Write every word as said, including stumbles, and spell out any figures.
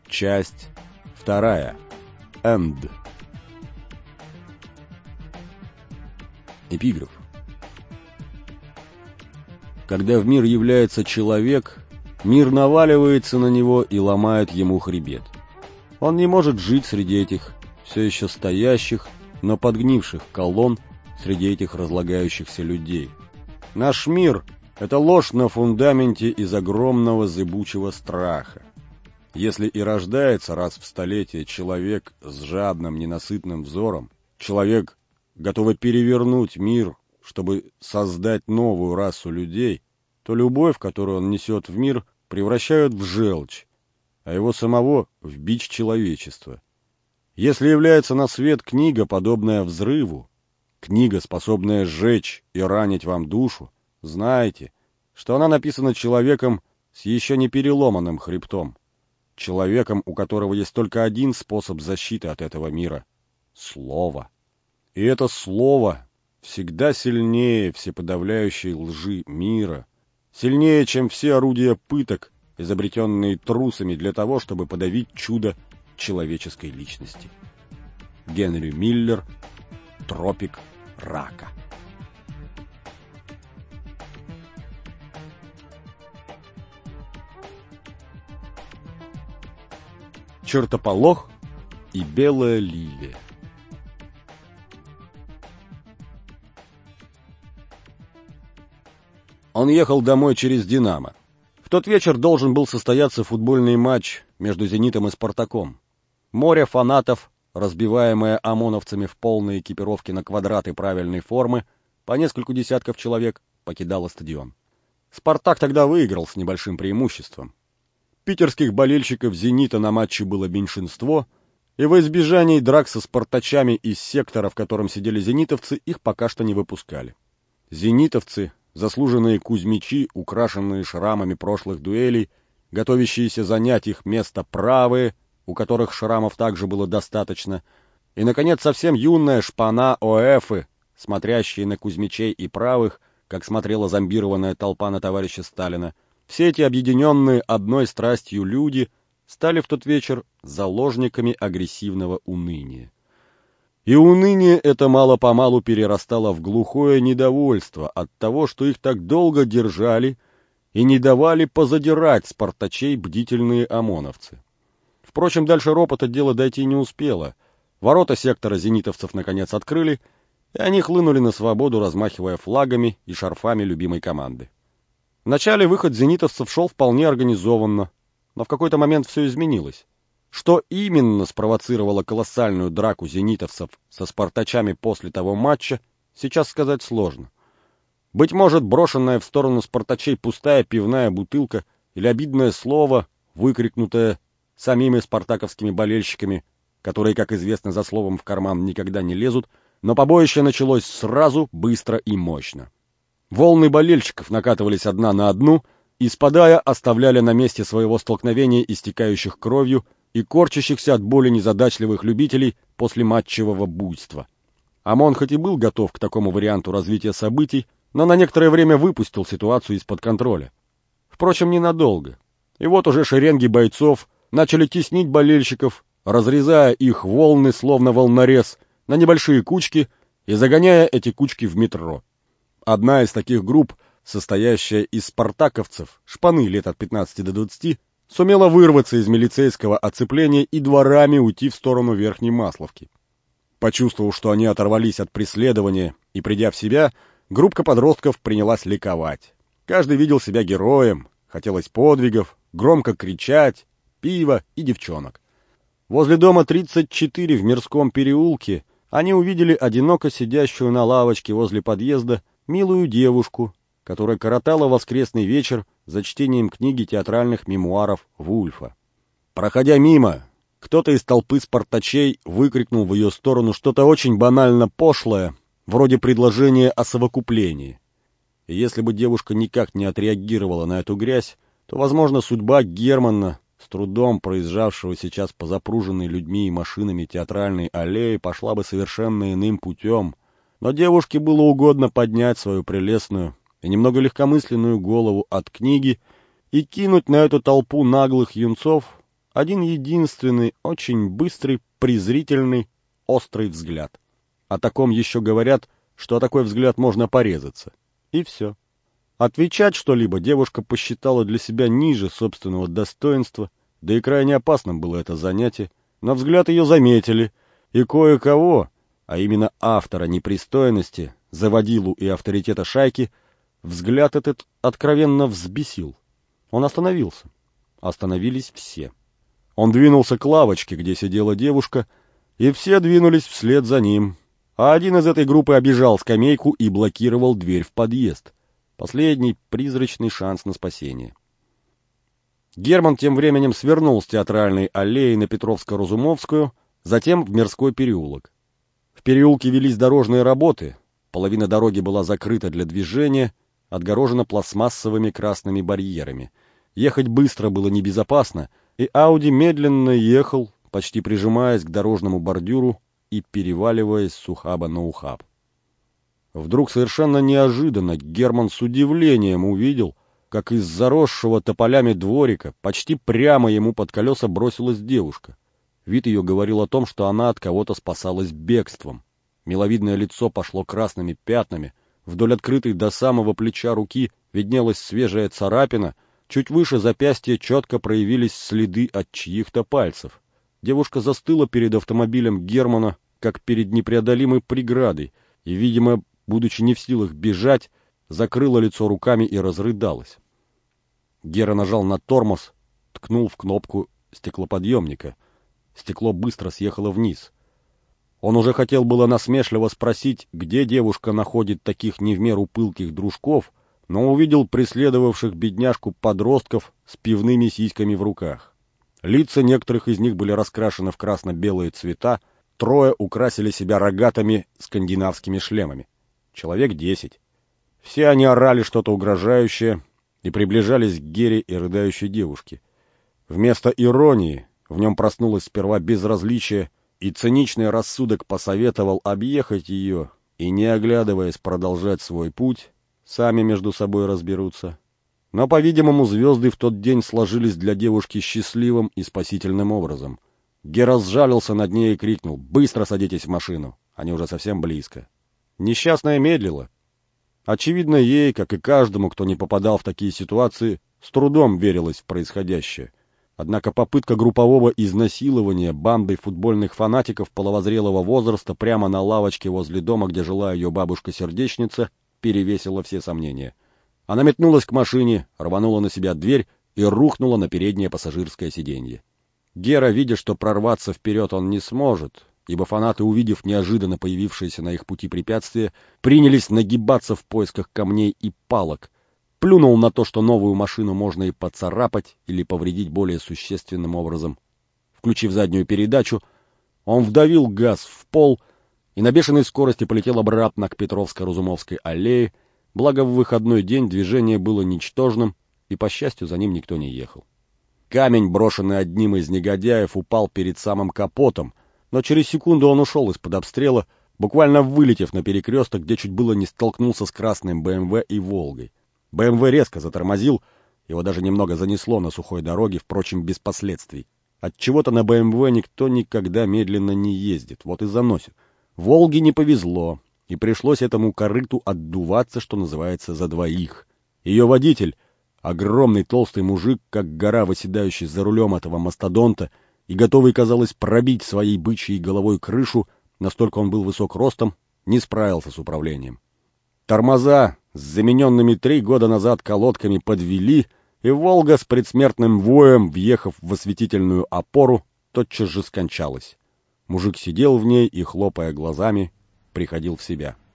Часть вторая. Энд. Эпиграф. Когда в мир является человек, мир наваливается на него и ломает ему хребет. Он не может жить среди этих все еще стоящих, но подгнивших колонн, среди этих разлагающихся людей. Наш мир — это ложь на фундаменте из огромного зыбучего страха. Если и рождается раз в столетие человек с жадным, ненасытным взором, человек, готовый перевернуть мир, чтобы создать новую расу людей, то любовь, которую он несет в мир, превращают в желчь, а его самого — в бич человечества. Если является на свет книга, подобная взрыву, книга, способная сжечь и ранить вам душу, знайте, что она написана человеком с еще не переломанным хребтом, человеком, у которого есть только один способ защиты от этого мира — слово. И это слово всегда сильнее всеподавляющей лжи мира, сильнее, чем все орудия пыток, изобретенные трусами для того, чтобы подавить чудо человеческой личности. Генри Миллер. Тропик рака. Чертополох и белая лилия. Он ехал домой через «Динамо». В тот вечер должен был состояться футбольный матч между «Зенитом» и «Спартаком». Море фанатов, разбиваемое ОМОНовцами в полной экипировке на квадраты правильной формы, по нескольку десятков человек, покидало стадион. «Спартак» тогда выиграл с небольшим преимуществом. Питерских болельщиков «Зенита» на матче было меньшинство, и во избежании драк со спартачами из сектора, в котором сидели зенитовцы, их пока что не выпускали. Зенитовцы, заслуженные кузьмичи, украшенные шрамами прошлых дуэлей, готовящиеся занять их место правые, у которых шрамов также было достаточно, и, наконец, совсем юная шпана ОЭФы, смотрящие на кузьмичей и правых, как смотрела зомбированная толпа на товарища Сталина. Все эти объединенные одной страстью люди стали в тот вечер заложниками агрессивного уныния. И уныние это мало-помалу перерастало в глухое недовольство от того, что их так долго держали и не давали позадирать спартачей бдительные ОМОНовцы. Впрочем, дальше ропота дело дойти не успело. Ворота сектора зенитовцев наконец открыли, и они хлынули на свободу, размахивая флагами и шарфами любимой команды. Вначале выход зенитовцев шел вполне организованно, но в какой-то момент все изменилось. Что именно спровоцировало колоссальную драку зенитовцев со спартачами после того матча, сейчас сказать сложно. Быть может, брошенная в сторону спартачей пустая пивная бутылка или обидное слово, выкрикнутое самими спартаковскими болельщиками, которые, как известно, за словом в карман никогда не лезут, но побоище началось сразу, быстро и мощно. Волны болельщиков накатывались одна на одну и, спадая, оставляли на месте своего столкновения истекающих кровью и корчащихся от боли незадачливых любителей после матчевого буйства. ОМОН хоть и был готов к такому варианту развития событий, но на некоторое время выпустил ситуацию из-под контроля. Впрочем, ненадолго. И вот уже шеренги бойцов начали теснить болельщиков, разрезая их волны, словно волнорез, на небольшие кучки и загоняя эти кучки в метро. Одна из таких групп, состоящая из спартаковцев, шпаны лет от пятнадцати до двадцати, сумела вырваться из милицейского оцепления и дворами уйти в сторону Верхней Масловки. Почувствовав, что они оторвались от преследования и придя в себя, группка подростков принялась ликовать. Каждый видел себя героем, хотелось подвигов, громко кричать, пива и девчонок. Возле дома тридцать четыре в Мирском переулке они увидели одиноко сидящую на лавочке возле подъезда милую девушку, которая коротала воскресный вечер за чтением книги театральных мемуаров Вульфа. Проходя мимо, кто-то из толпы спартачей выкрикнул в ее сторону что-то очень банально пошлое, вроде предложения о совокуплении. И если бы девушка никак не отреагировала на эту грязь, то, возможно, судьба Германа, с трудом проезжавшего сейчас по запруженной людьми и машинами театральной аллее, пошла бы совершенно иным путем. Но девушке было угодно поднять свою прелестную и немного легкомысленную голову от книги и кинуть на эту толпу наглых юнцов один единственный, очень быстрый, презрительный, острый взгляд. О таком еще говорят, что о такой взгляд можно порезаться. И все. Отвечать что-либо девушка посчитала для себя ниже собственного достоинства, да и крайне опасным было это занятие, но взгляд ее заметили, и кое-кого, а именно автора непристойности, заводилу и авторитета шайки, взгляд этот откровенно взбесил. Он остановился. Остановились все. Он двинулся к лавочке, где сидела девушка, и все двинулись вслед за ним. А один из этой группы обежал скамейку и блокировал дверь в подъезд. Последний призрачный шанс на спасение. Герман тем временем свернул с Театральной аллеи на Петровско-Разумовскую, затем в Мирской переулок. В переулке велись дорожные работы, половина дороги была закрыта для движения, отгорожена пластмассовыми красными барьерами. Ехать быстро было небезопасно, и Ауди медленно ехал, почти прижимаясь к дорожному бордюру и переваливаясь с ухаба на ухаб. Вдруг совершенно неожиданно Герман с удивлением увидел, как из заросшего тополями дворика почти прямо ему под колеса бросилась девушка. Вид ее говорил о том, что она от кого-то спасалась бегством. Миловидное лицо пошло красными пятнами, вдоль открытой до самого плеча руки виднелась свежая царапина, чуть выше запястья четко проявились следы от чьих-то пальцев. Девушка застыла перед автомобилем Германа, как перед непреодолимой преградой, и, видимо, будучи не в силах бежать, закрыла лицо руками и разрыдалась. Гера нажал на тормоз, ткнул в кнопку стеклоподъемника. Стекло быстро съехало вниз. Он уже хотел было насмешливо спросить, где девушка находит таких не в меру пылких дружков, но увидел преследовавших бедняжку подростков с пивными сиськами в руках. Лица некоторых из них были раскрашены в красно-белые цвета, трое украсили себя рогатыми скандинавскими шлемами. Человек десять. Все они орали что-то угрожающее и приближались к Гере и рыдающей девушке. Вместо иронии в нем проснулось сперва безразличие, и циничный рассудок посоветовал объехать ее и, не оглядываясь, продолжать свой путь, сами между собой разберутся. Но, по-видимому, звезды в тот день сложились для девушки счастливым и спасительным образом. Гера сжалился над ней и крикнул: «Быстро садитесь в машину! Они уже совсем близко!» Несчастная медлила. Очевидно, ей, как и каждому, кто не попадал в такие ситуации, с трудом верилось в происходящее. Однако попытка группового изнасилования бандой футбольных фанатиков половозрелого возраста прямо на лавочке возле дома, где жила ее бабушка-сердечница, перевесила все сомнения. Она метнулась к машине, рванула на себя дверь и рухнула на переднее пассажирское сиденье. Гера, видя, что прорваться вперед он не сможет, ибо фанаты, увидев неожиданно появившееся на их пути препятствие, принялись нагибаться в поисках камней и палок, плюнул на то, что новую машину можно и поцарапать или повредить более существенным образом. Включив заднюю передачу, он вдавил газ в пол и на бешеной скорости полетел обратно к Петровско-Разумовской аллее, благо в выходной день движение было ничтожным, и, по счастью, за ним никто не ехал. Камень, брошенный одним из негодяев, упал перед самым капотом, но через секунду он ушел из-под обстрела, буквально вылетев на перекресток, где чуть было не столкнулся с красным бэ эм вэ и «Волгой». бэ эм вэ резко затормозил, его даже немного занесло на сухой дороге, впрочем, без последствий. Отчего-то на бэ эм вэ никто никогда медленно не ездит, вот и заносит. «Волге» не повезло, и пришлось этому корыту отдуваться, что называется, за двоих. Ее водитель, огромный толстый мужик, как гора, восседающий за рулем этого мастодонта и готовый, казалось, пробить своей бычьей головой крышу, настолько он был высок ростом, не справился с управлением. Тормоза с замененными три года назад колодками подвели, и «Волга» с предсмертным воем, въехав в осветительную опору, тотчас же скончалась. Мужик сидел в ней и, хлопая глазами, приходил в себя.